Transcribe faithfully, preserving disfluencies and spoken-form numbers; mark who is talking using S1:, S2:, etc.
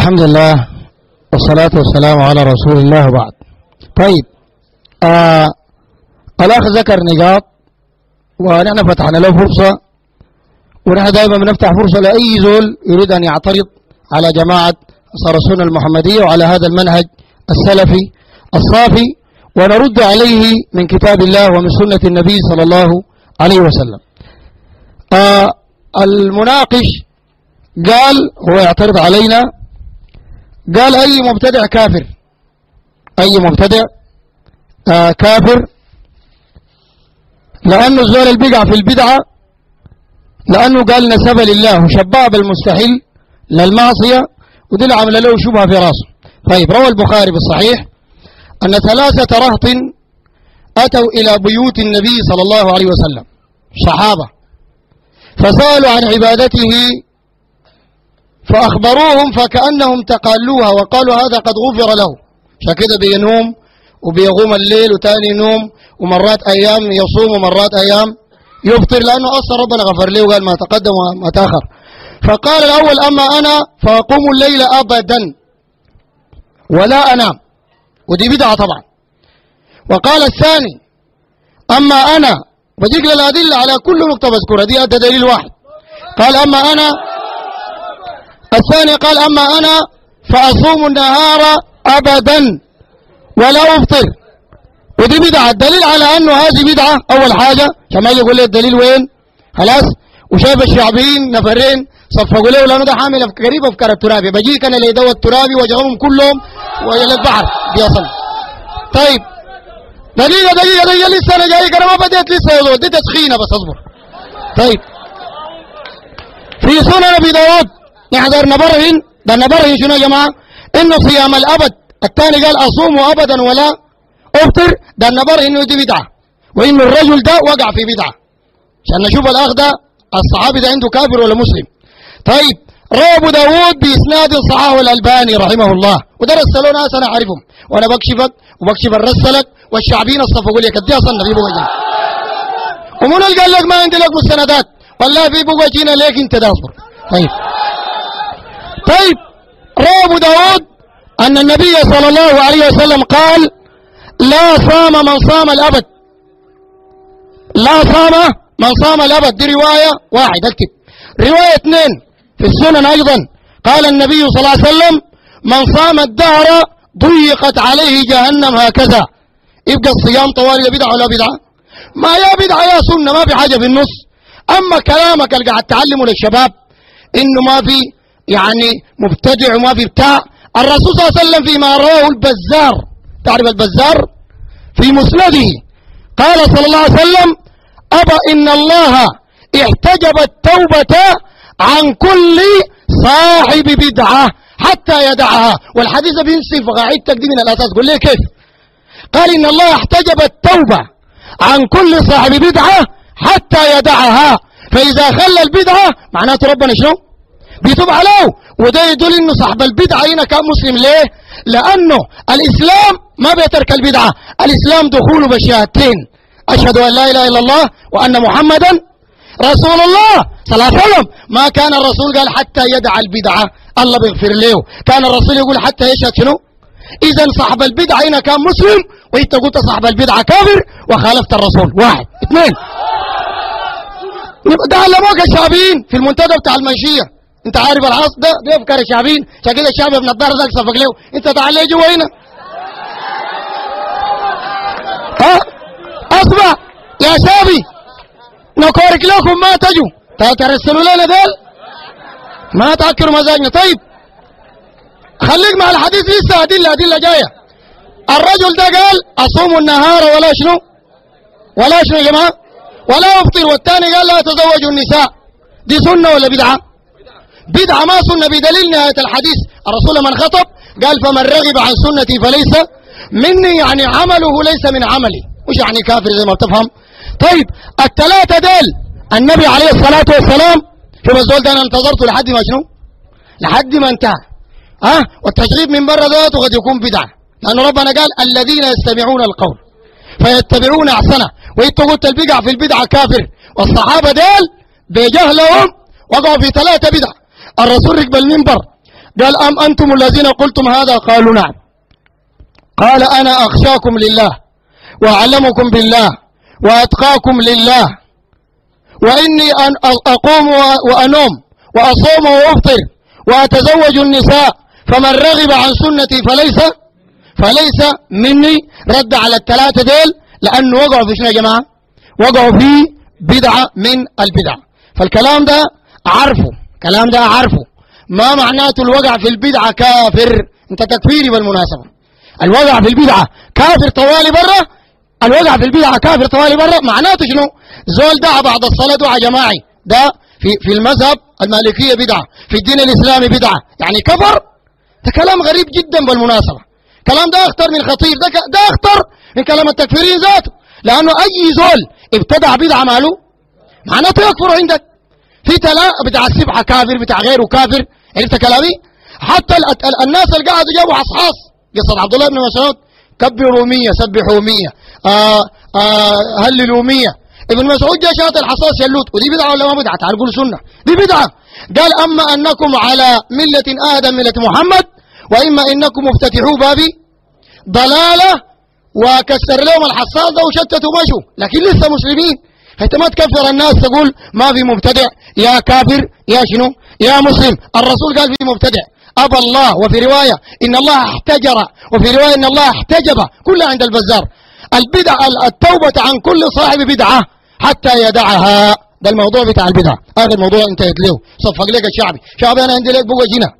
S1: الحمد لله والصلاة والسلام على رسول الله وبعد. طيب آه الأخ ذكر نقاط ونحن فتحنا له فرصة، ونحن دائما بنفتح فرصة لأي زول يريد أن يعترض على جماعة أنصار السنة المحمدية وعلى هذا المنهج السلفي الصافي، ونرد عليه من كتاب الله ومن سنة النبي صلى الله عليه وسلم. آه المناقش قال هو يعترض علينا، قال أي مبتدع كافر، أي مبتدع آه كافر، لأنه الزول البقع في البدعة، لأنه قال نسب لله وشباب المستحيل للمعصية، ودي اللي عمل له شبهة في راسه. طيب روى البخاري بالصحيح أن ثلاثة رهط أتوا إلى بيوت النبي صلى الله عليه وسلم صحابة، فسألوا عن عبادته فأخبروهم فكأنهم تقالوها وقالوا هذا قد غفر له، فكده بينوم وبيقوم الليل وتاني نوم ومرات أيام يصوم ومرات أيام يفطر، لأنه أصلا ربنا غفر له وقال ما تقدم وما تأخر. فقال الأول أما أنا فأقوم الليل أبدا ولا أنام، ودي بدعة طبعا. وقال الثاني أما أنا، وذكر الأدلة على كل نقطة بذكرها، دي أدى دليل واحد. قال أما أنا، الثاني قال أما أنا فأصوم النهار أبدا ولا أفطر، ودي بدعة. الدليل على أنه هذه بدعة أول حاجة عشان ما يقول لي الدليل وين، خلاص. وشايف الشعبيين نفرين صفقوا له لأنه ده حامل قريب أفكار الترابي، بجيك أنا اللي يدوى الترابي وجههم كلهم وإلى البحر بيصل. طيب دقيقة دقيقة دقيقة لسه أنا جايك، أنا ما بديت لسه يا دي تسخينة بس أصبر. طيب في سنن أبي داود نحضر نبرهن، ده نبرهن شنو يا جماعة؟ إنه صيام الأبد، الثاني قال أصوم أبدا ولا أفطر، ده النبرهن إنه دي بدعة، وإنه الرجل ده وقع في بدعة، عشان نشوف الأخ ده الصحابي ده عنده كافر ولا مسلم. طيب روى أبو داود بإسناد صححه الألباني رحمه الله، ودرس له ناس أنا أعرفهم وأنا بكشفك وبكشف الرسلك والشعبين الصفقوا لك دي أصلا في بوجه، ومن اللي قال لك ما عندي لك مستندات، والله في بوجهنا ليك أنت ده أصبر. طيب طيب روى أبو داود أن النبي صلى الله عليه وسلم قال لا صام من صام الأبد، لا صام من صام الأبد، دي رواية واحد اكتب. رواية اثنين في السنن أيضا قال النبي صلى الله عليه وسلم من صام الدهر ضيقت عليه جهنم هكذا. يبقى الصيام طوال بدعة ولا بدعة؟ ما يا بدعة يا سنة، ما في حاجة في النص. أما كلامك اللي قاعد تعلمه للشباب إنه ما في يعني مبتدع وما في بتاع، الرسول صلى الله عليه وسلم فيما رواه البزار، تعرف البزار في مسنده قال صلى الله عليه وسلم أبا إن الله احتجب التوبة عن كل صاحب بدعة حتى يدعها، والحديث بينصف قاعدتك دي من الأساس. قل ليه كيف؟ قال إن الله احتجب التوبة عن كل صاحب بدعة حتى يدعها، فإذا خلى البدعة معناته ربنا شنو؟ بيتوب عليه. وده يدل إنه صاحب البدعة هنا كان مسلم. ليه؟ لأنه الإسلام ما بيترك البدعة، الإسلام دخوله بشهادتين أشهد أن لا إله إلا الله وأن محمدا رسول الله صلى الله عليه وسلم. ما كان الرسول قال حتى يدع البدعة الله بيغفر له، كان الرسول يقول حتى يشهد شنو؟ إذا صاحب البدعة هنا كان مسلم، وإنت قلت صاحب البدعة كافر وخالفت الرسول. واحد اثنين ده علموك الشعبيين في المنتدى بتاع المنشية، انت عارف العصر ده ده افكار الشعبيين، عشان كده الشعب ابن الدار ذاك صفق له. انت تعال لي جوا هنا ها اسمع يا شابي نكورك لكم ما تجوا ترسلوا لنا دول ما تأكلوا مزاجنا. طيب خليك مع الحديث لسه أدلة أدلة جاية. الرجل ده قال أصوم النهار ولا شنو ولا شنو يا جماعة ولا أفطر، والثاني قال لا تزوجوا النساء. دي سنة ولا بدعة؟ بدعة ما سنة بدليل نهاية الحديث. الرسول من خطب قال فمن رغب عن سنتي فليس مني، يعني عمله ليس من عملي، مش يعني كافر زي ما بتفهم. طيب الثلاثة دول النبي عليه الصلاة والسلام شوف الزول ده أنا انتظرته لحد ما شنو؟ لحد ما انتهى. ها أه؟ والتشغيب من بره ذاته قد يكون بدعة، لأن ربنا قال الذين يستمعون القول فيتبعون أحسنه، وإنت قلت البدع في البدعة كافر، والصحابة دول بجهلهم وقعوا في ثلاثة بدع. الرسول ركب المنبر قال أم أنتم الذين قلتم هذا؟ قالوا نعم. قال أنا أخشاكم لله وأعلمكم بالله وأتقاكم لله، وإني أن أقوم وأنوم وأصوم وأفطر وأتزوج النساء، فمن رغب عن سنتي فليس فليس مني. رد على الثلاثة ديل لأنه وقعوا في شنو يا جماعة؟ وقعوا في بدعة من البدع. فالكلام ده عارفه، كلام ده عارفه، ما معناته الوقع في البدعة كافر. انت تكفيري بالمناسبة. الوقع في البدعة كافر طوالي برا، الوقع في البدعة كافر طوالي برا معناته شنو؟ زول دعا بعد الصلاة دعاء جماعي، ده في في المذهب المالكية بدعة، في الدين الإسلامي بدعة، يعني كفر. ده كلام غريب جدا بالمناسبة. كلام ده أخطر من خطير، ده ده أخطر من كلام التكفيرين ذاته، لأنه أي زول ابتدع بدعة ماله معناته يكفر عندك. في تلا بتاع السبحة كافر، بتاع غيره كافر. عرفت كلامي؟ حتى ال ال الناس اللي قاعدوا جابوا حصحاص قصة عبد الله بن مسعود، كبروا مية سبحوا مية آه آه هللوا مية. ابن مسعود جاء شاط الحصاص يلوت، ودي بدعة ولا ما بدعة؟ تعال قول سنة، دي بدعة. قال أما أنكم على ملة آدم ملة محمد، وإما إنكم مفتتحوا بابي ضلالة، وكسر لهم الحصاص ده وشتتوا مشوا، لكن لسه مسلمين. انت ما تكفر الناس تقول ما في مبتدع، يا كافر يا شنو يا مسلم. الرسول قال في مبتدع، أبى الله، وفي رواية إن الله احتجر، وفي رواية إن الله احتجب، كلها عند البزار. البدع التوبة عن كل صاحب بدعة حتى يدعها. ده الموضوع بتاع البدع. هذا الموضوع انتهت له، صفق لك الشعبي. شعبي أنا عندي لك بقى جنة